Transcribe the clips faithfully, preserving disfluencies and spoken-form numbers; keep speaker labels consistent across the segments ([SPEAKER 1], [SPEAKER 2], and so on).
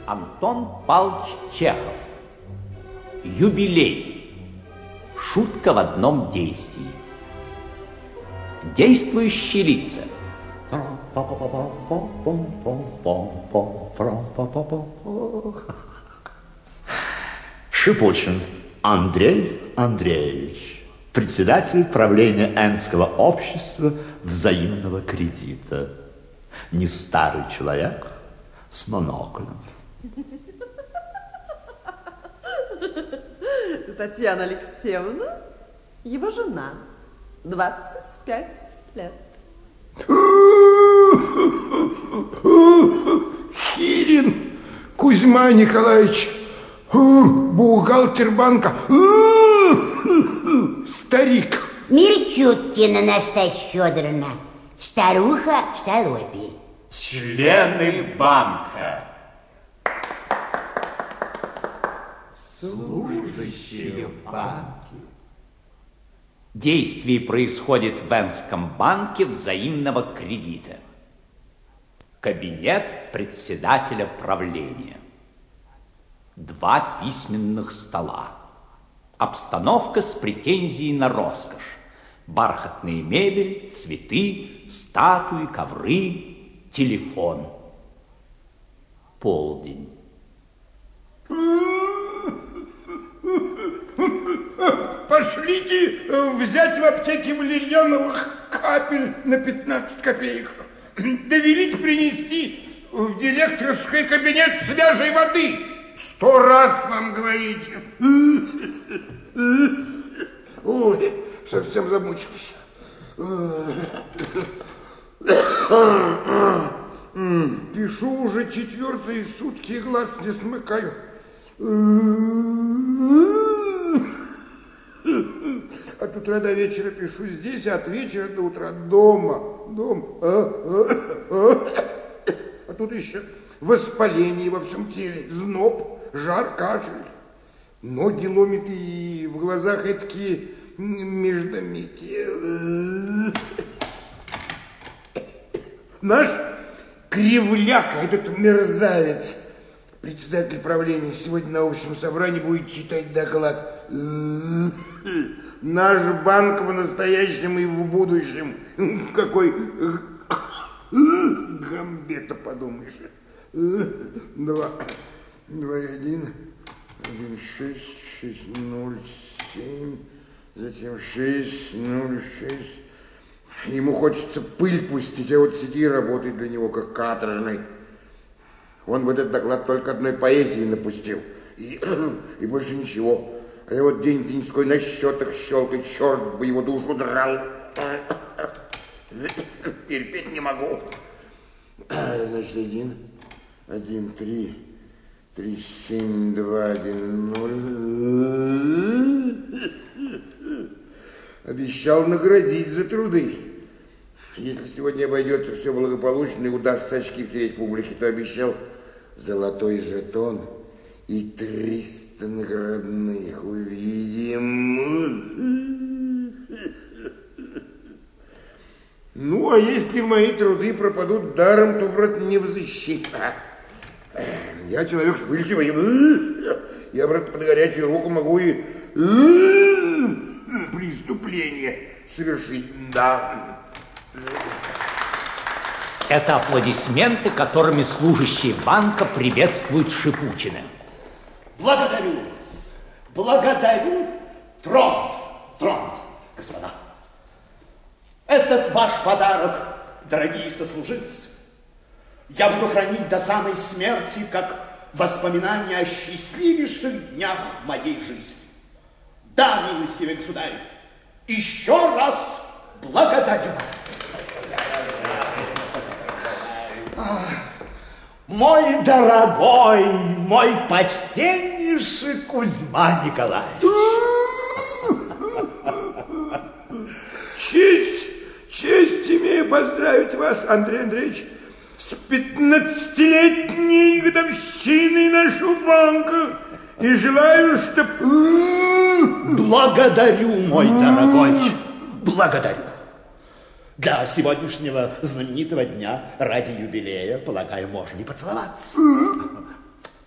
[SPEAKER 1] Антон Павлович Чехов. Юбилей. Шутка в одном действии. Действующие лица.
[SPEAKER 2] Шипучин Андрей Андреевич, председатель правления Энского общества взаимного кредита. Не старый человек с моноклем.
[SPEAKER 3] Татьяна Алексеевна, его жена, двадцать пять лет.
[SPEAKER 4] Хирин Кузьма Николаевич, бухгалтер банка, старик.
[SPEAKER 5] Мирчуткина Настасья Федоровна, старуха в салопе.
[SPEAKER 6] Члены банка.
[SPEAKER 1] Служащие в банке. Действие происходит в Энском банке взаимного кредита. Кабинет председателя правления. Два письменных стола. Обстановка с претензией на роскошь. Бархатная мебель, цветы, статуи, ковры, телефон. Полдень.
[SPEAKER 4] Пошлите взять в аптеке валерьяновых капель на пятнадцать копеек. Довелить принести в директорский кабинет свежей воды. Сто раз вам говорить. Ой, совсем замучился. Пишу уже четвертые сутки и глаз не смыкаю. От утра до вечера пишу здесь, а от вечера до утра дома. Дома. А, а, а. а тут еще воспаление во всем теле, зноб, жар, кашель. Ноги ломит и в глазах такие междометия. Наш Кривляк, этот мерзавец, председатель правления, сегодня на общем собрании будет читать доклад. Наш банк в настоящем и в будущем. Какой гамбета, подумаешь. Два, два, один, один, шесть, шесть, ноль, семь, затем шесть, ноль, шесть. Ему хочется пыль пустить, а вот сиди и работай для него, как каторжный. Он в этот доклад только одной поэзии напустил. И, и больше ничего. А я вот день-деньской на счетах щелкать, черт бы его душу драл. Терпеть не могу. Значит, один, один, три, три, семь, два, один, ноль. Обещал наградить за труды. Если сегодня обойдется все благополучно и удастся очки втереть публике, то обещал золотой жетон и триста наградных. Увидим. Ну, а если мои труды пропадут даром, то, брат, не взыщи. Я человек вспыльчивый. Я, брат, под горячую руку могу и преступление совершить. Да.
[SPEAKER 1] Это аплодисменты, которыми служащие банка приветствуют Шипучина.
[SPEAKER 7] Благодарю вас. Благодарю. Тронт. Тронт, господа. Этот ваш подарок, дорогие сослуживцы, я буду хранить до самой смерти, как воспоминание о счастливейших днях моей жизни. Да, милостивый государь, еще раз благодарю. Мой дорогой, мой почтеннейший Кузьма Николаевич.
[SPEAKER 4] Честь, честь имею поздравить вас, Андрей Андреевич, с пятнадцатилетней годовщиной нашего банка. И желаю, чтоб...
[SPEAKER 7] Благодарю, мой дорогой, благодарю. Для сегодняшнего знаменитого дня ради юбилея, полагаю, можно и поцеловаться.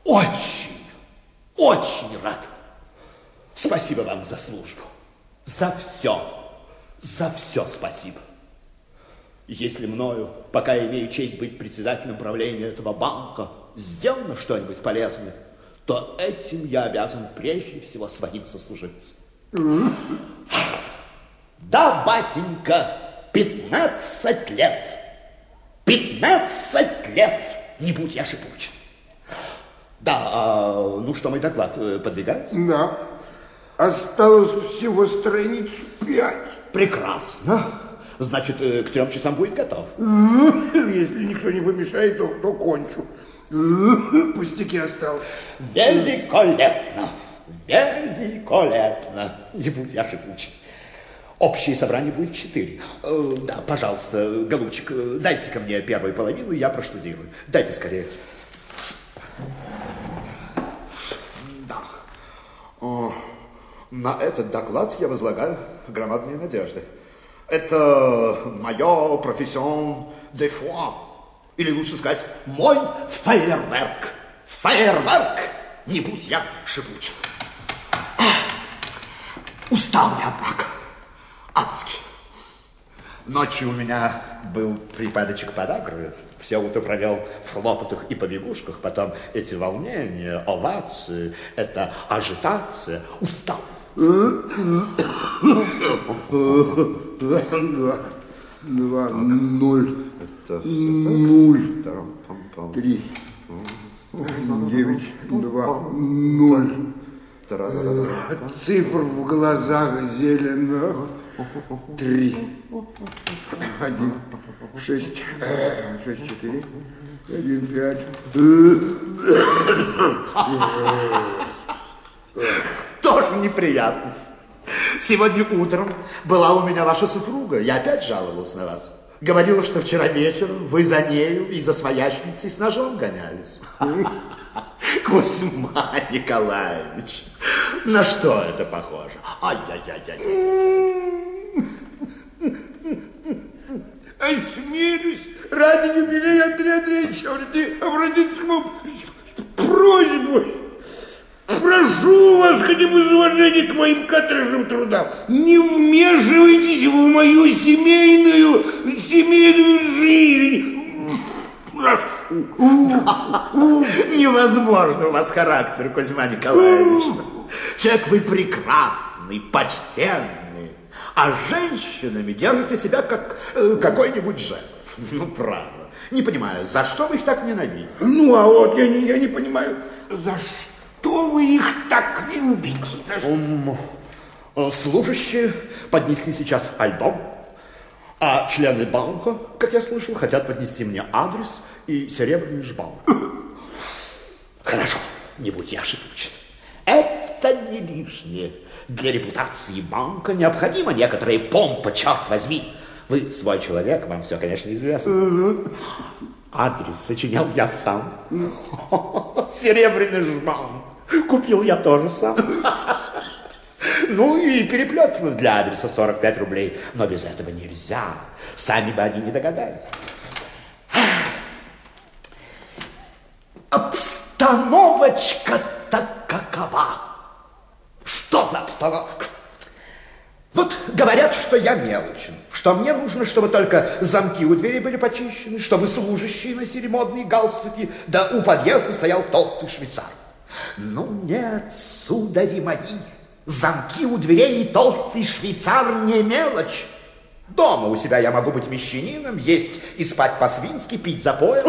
[SPEAKER 7] очень, очень рад. Спасибо вам за службу. За все. За все спасибо. Если мною, пока я имею честь быть председателем правления этого банка, сделано что-нибудь полезное, то этим я обязан прежде всего своим сослуживцам. Да, батенька, пятнадцать лет. Пятнадцать лет, не будь я шипучен. Да, а, ну что, мой доклад подвигается?
[SPEAKER 4] Да. Осталось всего страниц пять.
[SPEAKER 7] Прекрасно. Значит, к трем часам будет готов.
[SPEAKER 4] Если никто не помешает, то, то кончу. Пустяки осталось.
[SPEAKER 7] Великолепно. Великолепно. Не будь я шипучен. Общее собрание будет в четыре. Э, да, пожалуйста, голубчик, дайте ко мне первую половину, я проштудирую. Дайте скорее. Да. О, на этот доклад я возлагаю громадные надежды. Это мое профессион де foi. Или лучше сказать, мой фейерверк. Фейерверк. Не будь я шипучен. Устал я, однако. Адски. Ночью у меня был припадочек подагры. Все утро провел в хлопотах и побегушках. Потом эти волнения, овации, это ажитация. Устал.
[SPEAKER 4] Два, два, ноль, ноль, три, девять, два, ноль. Цифр в глазах зелено. Три, один, шесть, шесть, четыре, один, пять.
[SPEAKER 7] Тоже неприятность. Сегодня утром была у меня ваша супруга. Я опять жаловался на вас. Говорила, что вчера вечером вы за нею и за своячницей с ножом гонялись. Кузьма Николаевич, на что это похоже? Ай-яй-яй-яй.
[SPEAKER 4] Осмелюсь ради юбилея Андрея Андреевича обратиться к вам с просьбой. Прошу вас хотя бы из уважения к моим каторжным трудам. Не вмешивайтесь в мою семейную, семейную жизнь.
[SPEAKER 7] Невозможно у вас характер, Кузьма Николаевич. Человек вы прекрасный, почтенный, а женщинами держите себя как э, какой-нибудь жертв. Ну, право. Не понимаю, за что вы их так ненавидите?
[SPEAKER 4] Ну, а вот я не, я не понимаю, за что вы их так любите?
[SPEAKER 7] Um, служащие поднесли сейчас альбом, а члены банка, как я слышал, хотят поднести мне адрес и серебряный жбан. Хорошо, не будь я шипучен. Это не лишнее. Для репутации банка необходима некоторая помпа, черт возьми. Вы свой человек, вам все, конечно, известно. Адрес сочинял я сам. Серебряный жбан купил я тоже сам. Ну и переплет для адреса сорок пять рублей. Но без этого нельзя. Сами бы они не догадались. Обстановочка-то какова? Что за обстановка? Вот говорят, что я мелочен, что мне нужно, чтобы только замки у двери были почищены, чтобы служащие носили модные галстуки, да у подъезда стоял толстый швейцар. Ну нет, судари мои, замки у дверей и толстый швейцар не мелочь. Дома у себя я могу быть мещанином, есть и спать по-свински, пить запоем.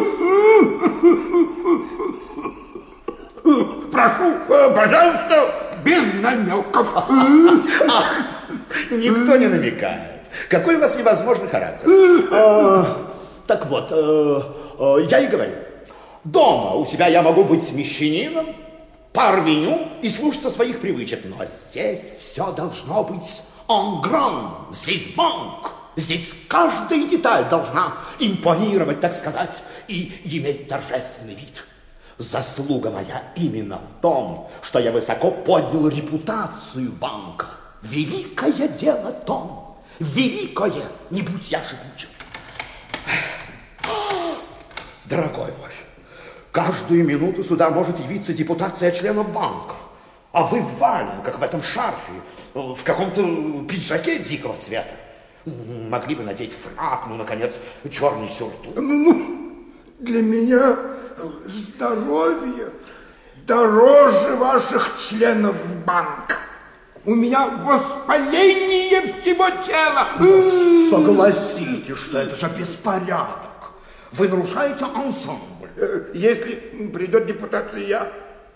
[SPEAKER 4] Прошу, пожалуйста, без намеков.
[SPEAKER 7] Ах, никто не намекает. Какой у вас невозможный характер. А, так вот, а, а, я и говорю. Дома у себя я могу быть мещанином, парвеню и слушаться своих привычек. Но здесь все должно быть en grand. Здесь банк. Здесь каждая деталь должна импонировать, так сказать, и иметь торжественный вид. Заслуга моя именно в том, что я высоко поднял репутацию банка. Великое дело, Том. Великое, не будь я шипучим. Дорогой мой, Каждую минуту сюда может явиться депутация членов банка. А вы в валенках, в этом шарфе, в каком-то пиджаке дикого цвета. Могли бы надеть фрак, ну, наконец, черный сюртук.
[SPEAKER 4] Ну, для меня здоровье дороже ваших членов банка. У меня воспаление всего тела.
[SPEAKER 7] Согласитесь, что это же беспорядок. Вы нарушаете ансамбль.
[SPEAKER 4] Если придет депутация, я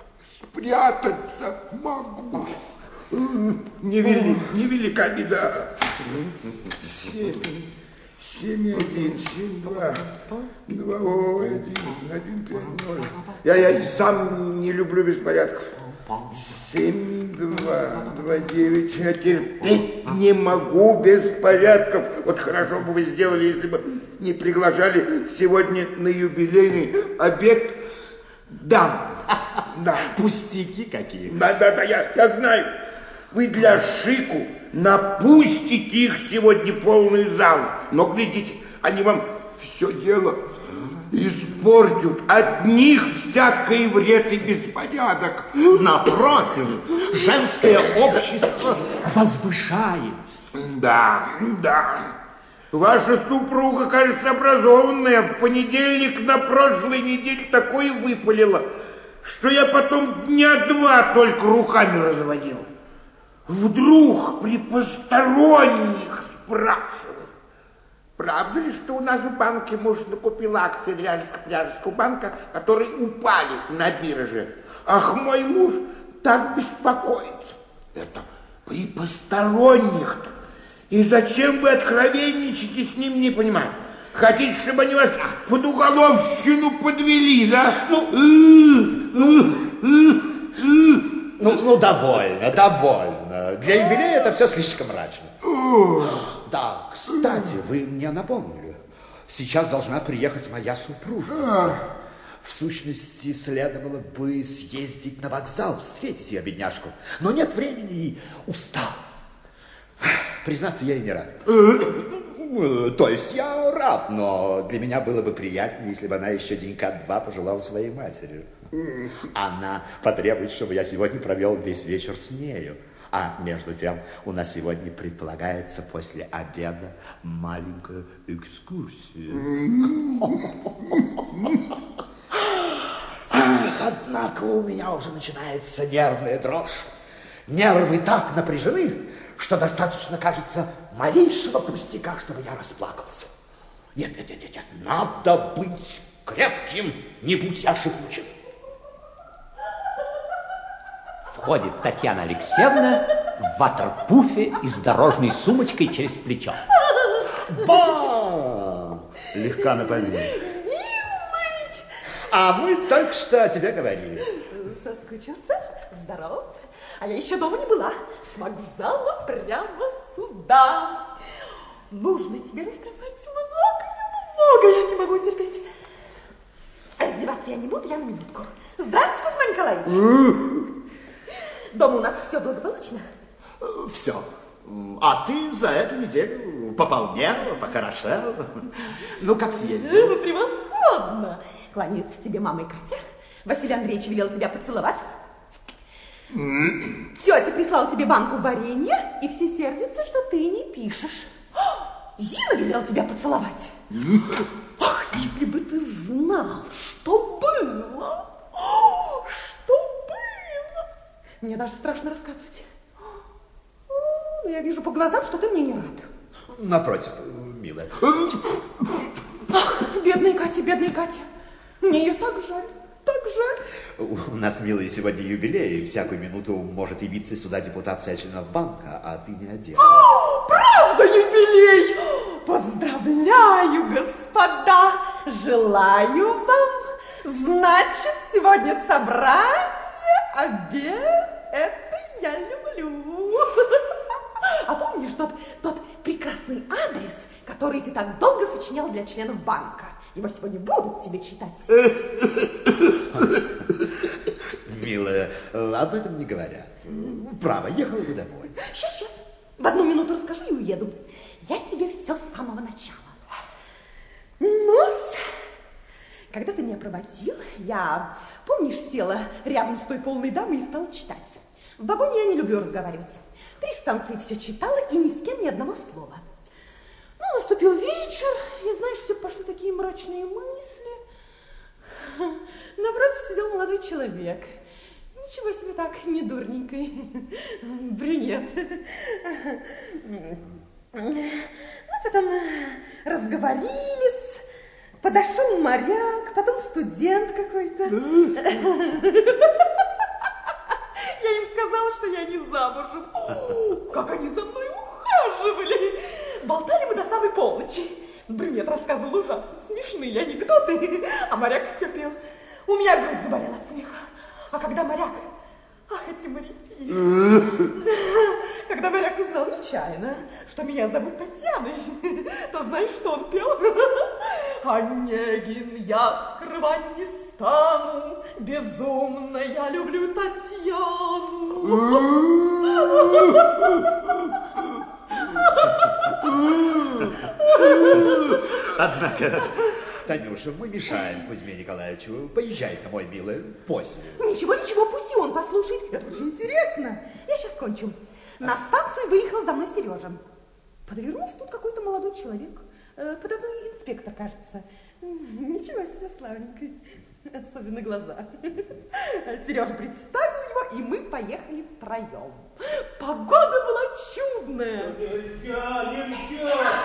[SPEAKER 4] спрятаться могу. Невели, невелика беда. Семь, семь, один, семь, два, два, один, один, пять, ноль. Я, я и сам не люблю беспорядков. Семь, два, два, девять. Я терпеть не могу беспорядков. Вот хорошо бы вы сделали, если бы не приглашали сегодня на юбилейный обед дам. Да.
[SPEAKER 7] Пустяки какие.
[SPEAKER 4] Да, да, да, я, я знаю. Вы для шику напустите их сегодня полный зал. Но, глядите, они вам все дело испортят. От них всякий вред и беспорядок.
[SPEAKER 7] Напротив, женское общество возвышает.
[SPEAKER 4] Да, да. Ваша супруга, кажется, образованная. В понедельник на прошлой неделе такое выпалила, что я потом дня два только руками разводил. Вдруг при посторонних спрашивают, правда ли, что у нас в банке муж накупил акции Ряльско-Пряжского банка, которые упали на бирже? Ах, мой муж так беспокоится. Это при посторонних-то. И зачем вы откровенничаете с ним, не понимаю. Хотите, чтобы они вас под уголовщину подвели, да? Ну,
[SPEAKER 7] Ну, ну, довольно, довольно. Для юбилея это все слишком мрачно. Да, кстати, вы мне напомнили. Сейчас должна приехать моя супружница. В сущности, следовало бы съездить на вокзал, встретить ее, бедняжку. Но нет времени и устал. Признаться, я и не рад. То есть я рад, но для меня было бы приятнее, если бы она еще денька два пожелала своей матери. Она потребует, чтобы я сегодня провел весь вечер с нею. А между тем у нас сегодня предполагается после обеда маленькая экскурсия. Ах, однако у меня уже начинается нервная дрожь. Нервы так напряжены, что достаточно, кажется, малейшего пустяка, чтобы я расплакался. Нет, нет, нет, нет, нет, надо быть крепким, не будь я шипучим.
[SPEAKER 1] Входит Татьяна Алексеевна в ватерпуфе и с дорожной сумочкой через плечо.
[SPEAKER 7] Ба! Легка на помине. А мы только что о тебе говорили.
[SPEAKER 3] Соскучился? Здоров? А я еще дома не была. С вокзала прямо сюда. Нужно тебе рассказать много-много. Я не могу терпеть. Раздеваться я не буду, я на минутку. Здравствуйте, Кузьма Николаевич. Дома у нас все благополучно?
[SPEAKER 7] Все. А ты за эту неделю пополнела, похорошела. Ну, как съездила?
[SPEAKER 3] Превосходно. Кланяются тебе мама и Катя. Василий Андреевич велел тебя поцеловать. Тетя прислала тебе банку варенья, и все сердятся, что ты не пишешь. Зина велел тебя поцеловать. Ах, если бы ты знал, что было. Что было. Мне даже страшно рассказывать. Но я вижу по глазам, что ты мне не рад.
[SPEAKER 7] Напротив, милая.
[SPEAKER 3] Ах, бедная Катя, бедная Катя. Мне ее так жаль. Так жаль.
[SPEAKER 7] У нас, милая, сегодня юбилей, и всякую минуту может явиться сюда депутация членов банка, а ты не одета.
[SPEAKER 3] О, правда, юбилей! Поздравляю, господа! Желаю вам, значит, сегодня собрание, обед, это я люблю. А помнишь тот, тот прекрасный адрес, который ты так долго сочинял для членов банка? Его сегодня будут тебе читать.
[SPEAKER 7] Милая, об этом не говорят. Право, ехала бы домой.
[SPEAKER 3] Сейчас, сейчас. В одну минуту расскажу и уеду. Я тебе все с самого начала. Ну-с, Когда ты меня проводил, я, помнишь, села рядом с той полной дамой и стала читать. В вагоне я не люблю разговаривать. Три станции все читала и ни с кем ни одного слова. Ну, наступил вечер, и, знаешь, все пошли такие мрачные мысли. Напротив сидел молодой человек. Ничего себе так, не дурненький. Брюнет. Ну, потом разговорились. Подошел моряк, потом студент какой-то. Я им сказала, что я не замужем. О, как они за мной ухаживали. Болтали мы до самой полночи. Брюнет рассказывал ужасно смешные анекдоты, а моряк все пел. У меня грудь заболела от смеха. А когда моряк... Ах, эти моряки. Когда моряк узнал нечаянно, что меня зовут Татьяной, то знаешь, что он пел? Онегин, я скрывать не стану, безумно я люблю Татьяну.
[SPEAKER 7] Однако, Танюша, мы мешаем Кузьме Николаевичу. Поезжай-ка, мой милый, после.
[SPEAKER 3] Ничего, ничего, пусть и он послушает. Это очень интересно. Я сейчас кончу. На станцию выехал за мной Сережа. Подвернулся тут какой-то молодой человек. Податной инспектор, кажется. Ничего себе, славненький. Особенно глаза. Сережа представил его, и мы поехали втроем. Погода была чудная.
[SPEAKER 6] Нельзя, нельзя.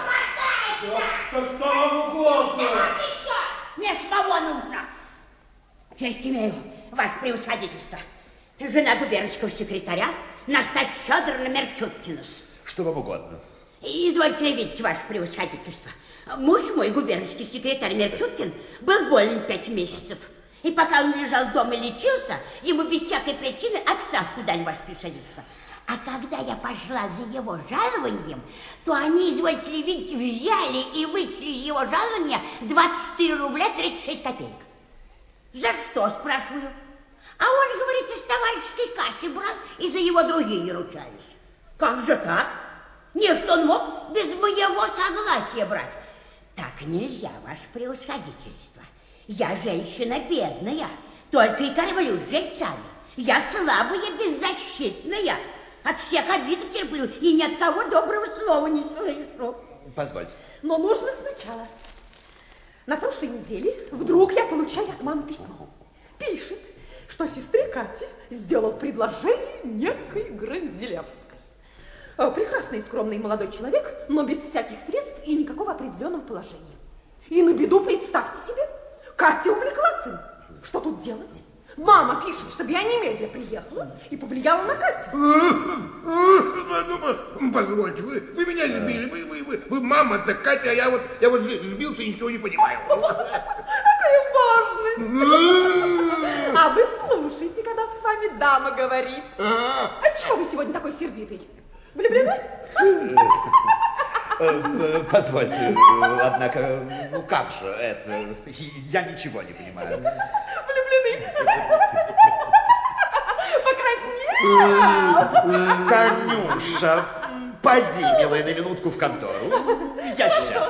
[SPEAKER 6] Да что вам угодно?
[SPEAKER 5] Мне самого нужно. Честь имею, ваше превосходительство. Жена губернского секретаря Настасья Федоровна Мерчуткина-с.
[SPEAKER 7] Что вам угодно?
[SPEAKER 5] Извольте видеть, ваше превосходительство. Муж мой, губернский секретарь Мерчуткин, был болен пять месяцев. И пока он лежал дома и лечился, ему без всякой причины отставку дали, ваше превосходительство. А когда я пошла за его жалованием, то они, извольте ли видеть, взяли и вычли из его жалования двадцать четыре рубля тридцать шесть копеек. За что, спрашиваю? А он, говорит, из товарищеской кассы брал, и за его другие ручались. Как же так? Не, что он мог без моего согласия брать. Так нельзя, ваше превосходительство. Я женщина бедная, только и кормлю с жильцами. Я слабая, беззащитная. От всех обид терплю и ни от кого доброго слова не слышу.
[SPEAKER 7] Позвольте.
[SPEAKER 3] Но нужно сначала. На прошлой неделе вдруг я получаю от мамы письмо. Пишет, что сестре Кате сделал предложение некой Гранделевской. Прекрасный и скромный молодой человек, но без всяких средств и никакого определенного положения. И на беду, представьте себе, Катя увлеклась им. Что тут делать? Мама пишет, чтобы я немедленно приехала и повлияла на Катю.
[SPEAKER 4] Позвольте, вы, вы меня сбили, вы, вы, вы, вы мама-то Катя, а я вот, я вот сбился и ничего не понимаю.
[SPEAKER 3] Какая важность! А вы слушайте, когда с вами дама говорит. А чего вы сегодня такой сердитый? Влюблены?
[SPEAKER 7] Позвольте, однако, ну как же это? Я ничего не понимаю.
[SPEAKER 3] Влюблены? Покраснел?
[SPEAKER 7] Танюша, поди, милая, на минутку в контору. Я сейчас.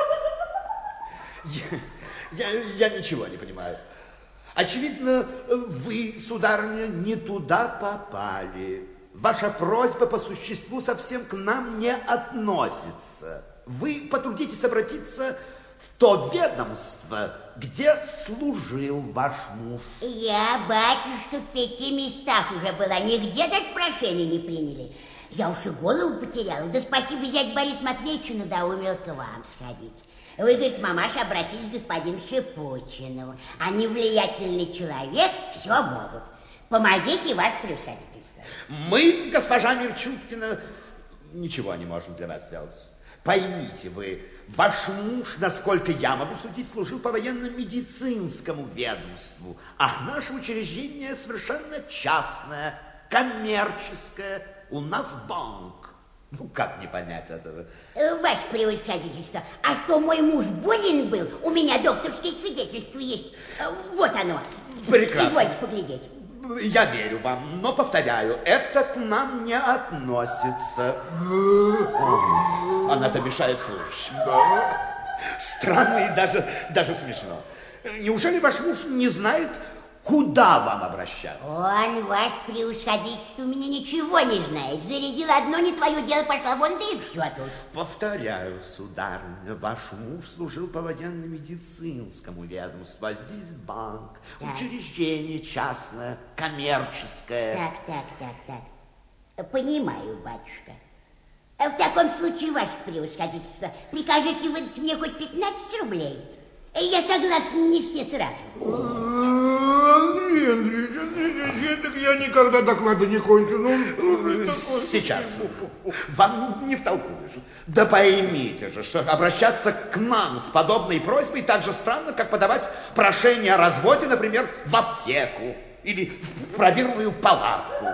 [SPEAKER 7] Я, я, я ничего не понимаю. Очевидно, вы, сударыня, не туда попали. Ваша просьба по существу совсем к нам не относится. Вы потрудитесь обратиться в то ведомство, где служил ваш муж.
[SPEAKER 5] Я, батюшка, в пяти местах уже была, нигде даже прошения не приняли. Я уж и голову потеряла. Да спасибо, зять Борис Матвеевичу надоумил к вам сходить. Вы, говорит, мамаша, обратитесь к господину Шипучину. Они влиятельный человек, все могут. Помогите, ваше превосходительство.
[SPEAKER 7] Мы, госпожа Мерчуткина, ничего не можем для вас сделать. Поймите вы, ваш муж, насколько я могу судить, служил по военно-медицинскому ведомству, а наше учреждение совершенно частное, коммерческое. У нас банк. Ну, как не понять этого?
[SPEAKER 5] Ваше превосходительство, а что мой муж болен был? У меня докторское свидетельство есть. Вот оно.
[SPEAKER 7] Прекрасно.
[SPEAKER 5] Извольте поглядеть.
[SPEAKER 7] Я верю вам, но, повторяю, это к нам не относится. Она-то мешает слушать. Странно и даже, даже смешно. Неужели ваш муж не знает, куда вам обращаться?
[SPEAKER 5] Он, ваше превосходительство, у меня ничего не знает. Зарядил одно, не твое дело, пошла вон, да и все тут.
[SPEAKER 2] Повторяю, сударыня, ваш муж служил по военно-медицинскому ведомству, а здесь банк,
[SPEAKER 5] так.
[SPEAKER 2] Учреждение частное, коммерческое.
[SPEAKER 5] Так, так, так, так. Понимаю, батюшка. В таком случае, ваше превосходительство, прикажите выдать мне хоть пятнадцать рублей. Я согласна, не все сразу.
[SPEAKER 4] Андрей Андреевич, Андрей Андреевич, так я никогда доклада не кончу. Ну,
[SPEAKER 7] сейчас. Вам не втолкуешь. Да поймите же, что обращаться к нам с подобной просьбой так же странно, как подавать прошение о разводе, например, в аптеку или в пробирную палатку.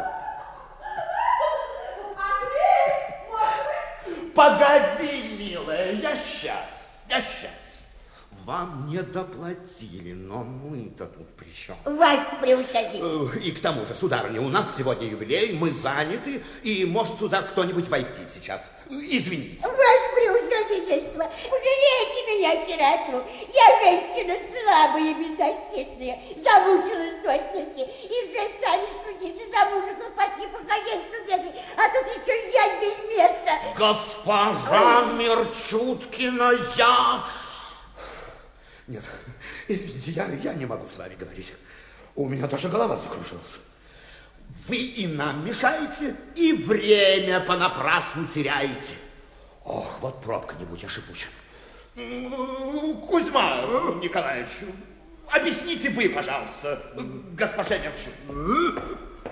[SPEAKER 7] Погоди, милая, я сейчас, я сейчас. Вам не доплатили, но мы-то тут при чем?
[SPEAKER 5] Ваше превосходительство.
[SPEAKER 7] И к тому же, сударыня, у нас сегодня юбилей, мы заняты, и может сюда кто-нибудь войти сейчас. Извините.
[SPEAKER 5] Ваше превосходительство, пожалейте меня, сироту. Я женщина слабая и беззащитная, замучилась до смерти, и же сами судите, за мужа хлопотни по хозяйству бегать, а тут еще я без места.
[SPEAKER 7] Госпожа Мерчуткина, я... Нет, извините, я, я не могу с вами говорить. У меня даже голова закружилась. Вы и нам мешаете, и время понапрасну теряете. Ох, вот пробка не будь, я шипуча. Кузьма Николаевич, объясните вы, пожалуйста, госпоже Мерчуткина.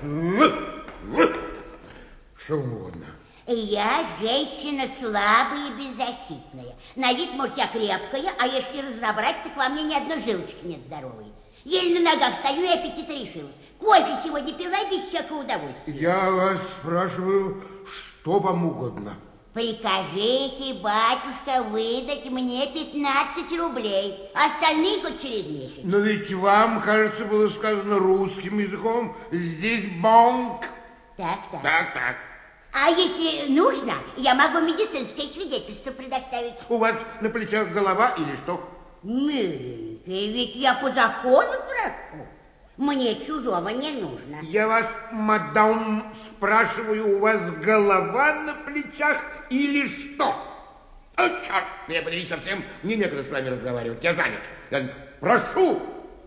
[SPEAKER 4] Что вам угодно.
[SPEAKER 5] Я женщина слабая и беззащитная. На вид, может, я крепкая, а если разобрать, так во мне ни одной жилочки нет здоровой. Еле на ногах стою и аппетит решилась. Кофе сегодня пила без всякого удовольствия.
[SPEAKER 4] Я вас спрашиваю, что вам угодно?
[SPEAKER 5] Прикажите, батюшка, выдать мне пятнадцать рублей. Остальные хоть через месяц.
[SPEAKER 4] Но ведь вам, кажется, было сказано русским языком. Здесь банк.
[SPEAKER 5] Так, так.
[SPEAKER 4] Так, так.
[SPEAKER 5] А если нужно, я могу медицинское свидетельство предоставить.
[SPEAKER 4] У вас на плечах голова или что?
[SPEAKER 5] Миленький, ведь я по закону прошу. Мне чужого не нужно.
[SPEAKER 4] Я вас, мадам, спрашиваю, у вас голова на плечах или что? О, черт, меня подери совсем, мне некогда с вами разговаривать, я занят. Я прошу.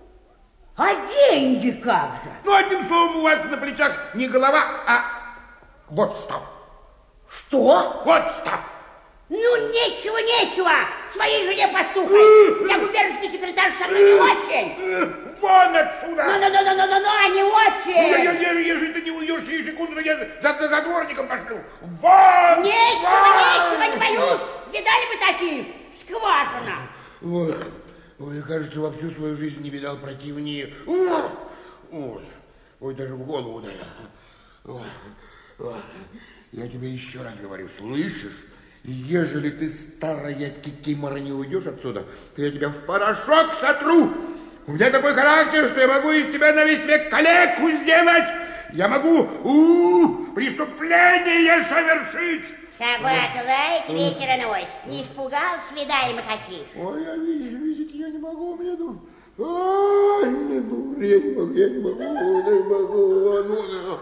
[SPEAKER 5] А деньги как же?
[SPEAKER 4] Ну, одним словом, у вас на плечах не голова, а вот что.
[SPEAKER 5] Что?
[SPEAKER 4] Вот что.
[SPEAKER 5] Ну, нечего, нечего. Своей жене постукай. Я губернский секретарь, со мной не очень.
[SPEAKER 4] Вон отсюда.
[SPEAKER 5] Ну-ну-ну-ну-ну-ну, не очень.
[SPEAKER 4] Я, я, если ты не уйдешь через секунду, я за, за затворником пошлю. Вон!
[SPEAKER 5] Нечего, нечего, не боюсь. Видали бы таких? Скважина.
[SPEAKER 4] Ой, ой, кажется, во всю свою жизнь не видал противнее. Ой, ой, ой, даже в голову ударил. Ой, ой. Я тебе еще раз говорю, слышишь? Ежели ты, старая кикимора, не уйдешь отсюда, то я тебя в порошок сотру. У меня такой характер, что я могу из тебя на весь век калеку сделать. Я могу у-у, преступление совершить.
[SPEAKER 5] Собака лает, ветер носит. Не испугался, видали мы таких.
[SPEAKER 4] Ой, я видеть, видеть, я не могу, у меня дур. Ой, мне дур, я не могу, я не могу, я не могу. Ну,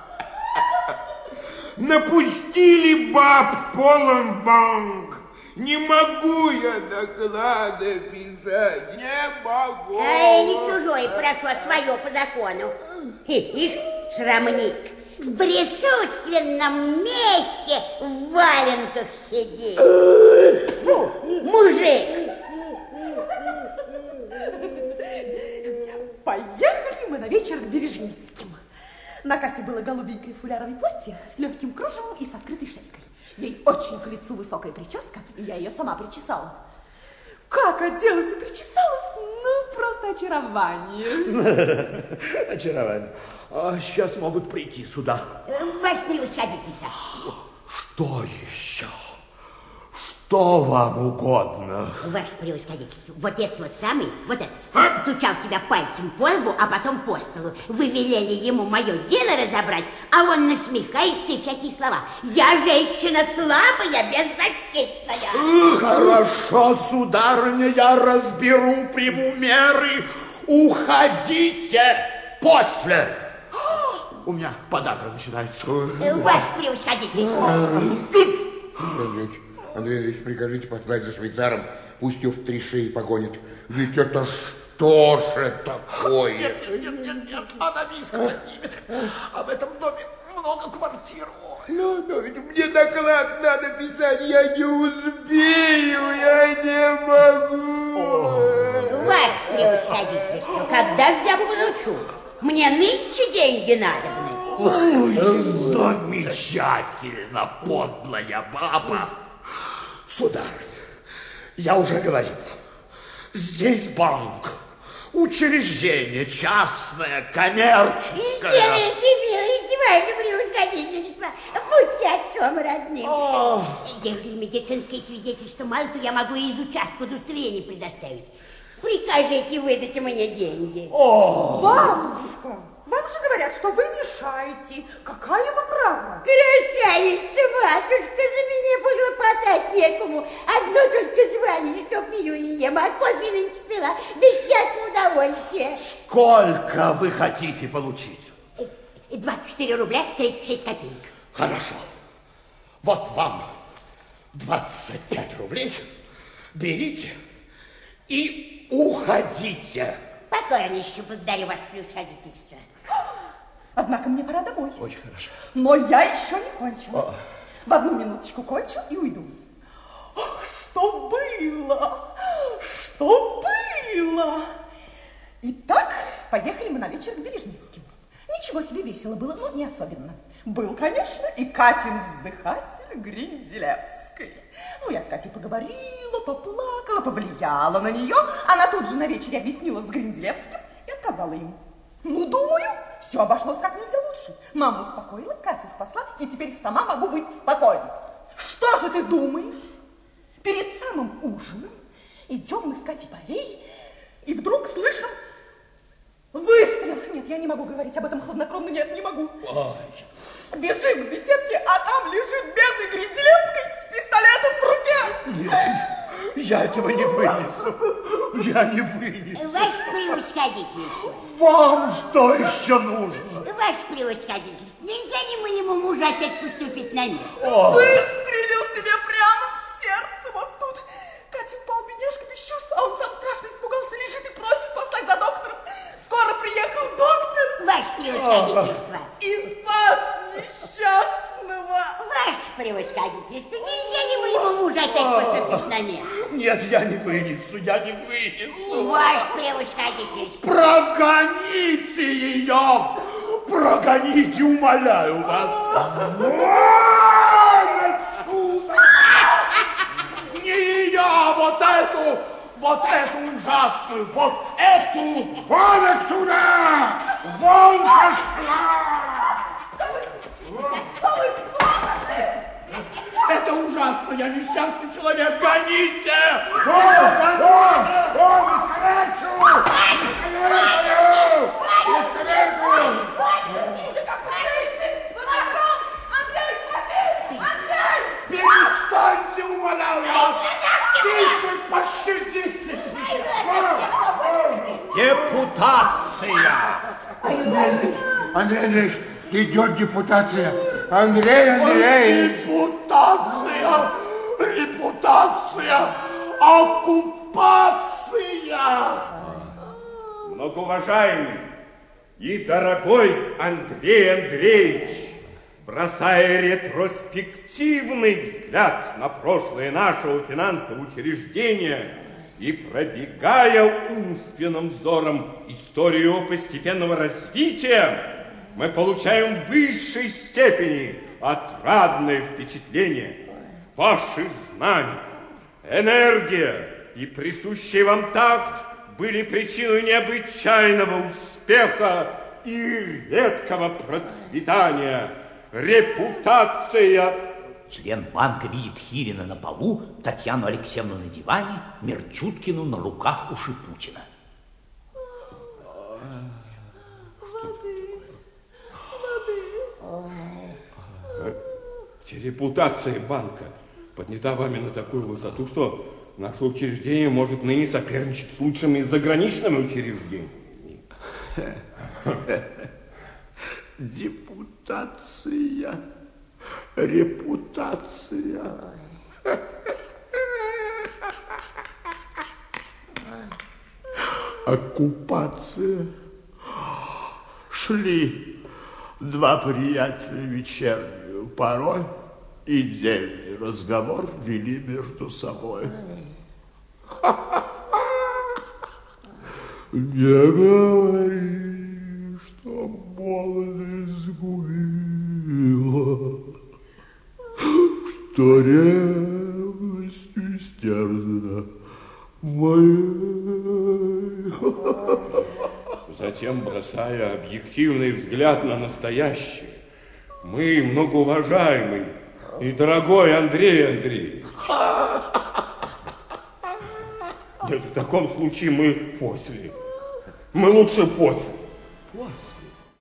[SPEAKER 4] напустили баб полон банк. Не могу я доклады писать, не могу.
[SPEAKER 5] Эй, не чужой, прошу, а свое по закону. Ишь, срамник, в присутственном месте в валенках сидит. Фу, мужик.
[SPEAKER 3] Поехали мы на вечер к Бережницким. На Кате было голубенькое фуляровое платье с легким кружевом и с открытой шейкой. Ей очень к лицу высокая прическа, и я ее сама причесала. Как оделась и причесалась, ну, просто очарование.
[SPEAKER 7] Очарование. А сейчас могут прийти сюда.
[SPEAKER 5] Ваше превосходительство.
[SPEAKER 7] Что еще? Что вам угодно?
[SPEAKER 5] Ваше превосходительство, вот этот вот самый, вот этот, стучал себя пальцем по лбу, а потом по столу. Вы велели ему мое дело разобрать, а он насмехается и всякие слова. Я женщина слабая, беззащитная.
[SPEAKER 7] Хорошо, сударыня, я разберу, приму меры. Уходите после. У меня подагра начинается.
[SPEAKER 5] Ваше превосходительство.
[SPEAKER 4] Андрей Андрей Андреевич, прикажите послать за швейцаром, пусть его в три шеи погонит. Ведь это что же такое?
[SPEAKER 7] Нет, нет, нет, нет, нет, она виск поднимет. А в этом доме много квартир.
[SPEAKER 4] Ну, но ведь мне доклад надо писать, я не успею, я не могу.
[SPEAKER 5] Ваше превосходительство, когда же я получу? Мне нынче деньги надобны.
[SPEAKER 7] Ой, замечательно, подлая баба. Сударыня, я уже говорил вам, здесь банк, учреждение частное, коммерческое.
[SPEAKER 5] Делайте милость, ваше превосходительство, будьте отцом родным. Если медицинское свидетельство мало, то я могу и из участка удостоверение предоставить. Прикажите выдать мне деньги.
[SPEAKER 3] О! Бабушка, вам же говорят, что вы мешаете. Какая вы права?
[SPEAKER 5] Красавица, матушка, за меня поглопотать некому. Одно только звание, что пью и ем, а кофе нынче пила без всякого удовольствия.
[SPEAKER 7] Сколько вы хотите получить?
[SPEAKER 5] двадцать четыре рубля тридцать шесть копеек.
[SPEAKER 7] Хорошо. Вот вам двадцать пять рублей. Берите и уходите.
[SPEAKER 5] Покорнейше благодарю ваше превосходительство.
[SPEAKER 3] Однако мне пора домой.
[SPEAKER 7] Очень хорошо.
[SPEAKER 3] Но я еще не кончила.
[SPEAKER 7] О.
[SPEAKER 3] В одну минуточку кончу и уйду. Ох, что было? Что было? Итак, поехали мы на вечер к Бережницким. Ничего себе весело было, но не особенно. Был, конечно, и Катин вздыхатель Гринделевской. Ну, я с Катей поговорила, поплакала, повлияла на нее. Она тут же на вечере объяснила с Гринделевским и отказала ему. Ну, думаю, все обошлось как нельзя лучше. Маму успокоила, Катю спасла, и теперь сама могу быть спокойна. Что же ты думаешь? Перед самым ужином идем мы с Катей по аллее, и вдруг слышим выстрел. Нет, я не могу говорить об этом хладнокровно, нет, не могу.
[SPEAKER 7] Ой.
[SPEAKER 3] Бежим к беседке, а там лежит бедный Гринделевский с пистолетом в руке.
[SPEAKER 7] Нет, я этого не вынесу. Я не вынесу.
[SPEAKER 5] Ваше превосходительство.
[SPEAKER 7] Вам что еще нужно?
[SPEAKER 5] Ваше превосходительство, нельзя ли моему мужу опять поступить на мир?
[SPEAKER 3] Выстрелил себе прямо в сердце, вот тут. Катя пал, бедняжка, без чувств, а он сам страшно испугался, лежит и просит послать за доктором. Скоро приехал доктор.
[SPEAKER 5] Ваше превосходительство.
[SPEAKER 3] И спас несчастного.
[SPEAKER 5] Ваше превосходительство, нельзя ли моему мужу опять поступить на мир?
[SPEAKER 7] Нет, я не вынесу, я не вынесу.
[SPEAKER 5] Ваше превосходительство.
[SPEAKER 7] Прогоните ее! Прогоните, умоляю вас! Не ее, а вот эту, вот эту ужасную, вот эту!
[SPEAKER 4] Вон отсюда! Вон пошла!
[SPEAKER 7] Это ужасно, я несчастный человек, гоните!
[SPEAKER 4] Вон, вон, вон, искалечу! Искалечу! Искалечу!
[SPEAKER 7] Перестаньте, умоляю вас! Тише, пощадите! Депутация!
[SPEAKER 4] Андрей Андреевич, идет депутация. Андрей Андреевич.
[SPEAKER 7] Репутация! Репутация! Оккупация!
[SPEAKER 6] Многоуважаемый и дорогой Андрей Андреевич, бросая ретроспективный взгляд на прошлое нашего финансового учреждения и пробегая умственным взором историю его постепенного развития, мы получаем в высшей степени отрадное впечатление. Ваши знания, энергия и присущий вам такт были причиной необычайного успеха и редкого процветания. Репутация
[SPEAKER 1] член банка видит Хирина на полу, Татьяну Алексеевну на диване, Мерчуткину на руках у Шипутина.
[SPEAKER 6] Репутация банка поднята вами на такую высоту, что наше учреждение может ныне соперничать с лучшими заграничными учреждениями.
[SPEAKER 7] Депутация, репутация. Оккупация. Шли два приятеля вечернюю порой и дельный разговор вели между собой. Не говори, что молодость сгубила, что ревностью истерзана моей.
[SPEAKER 6] Затем, бросая объективный взгляд на настоящее, мы, многоуважаемый и дорогой Андрей Андреевич. Нет, в таком случае мы после. Мы лучше после.
[SPEAKER 7] После?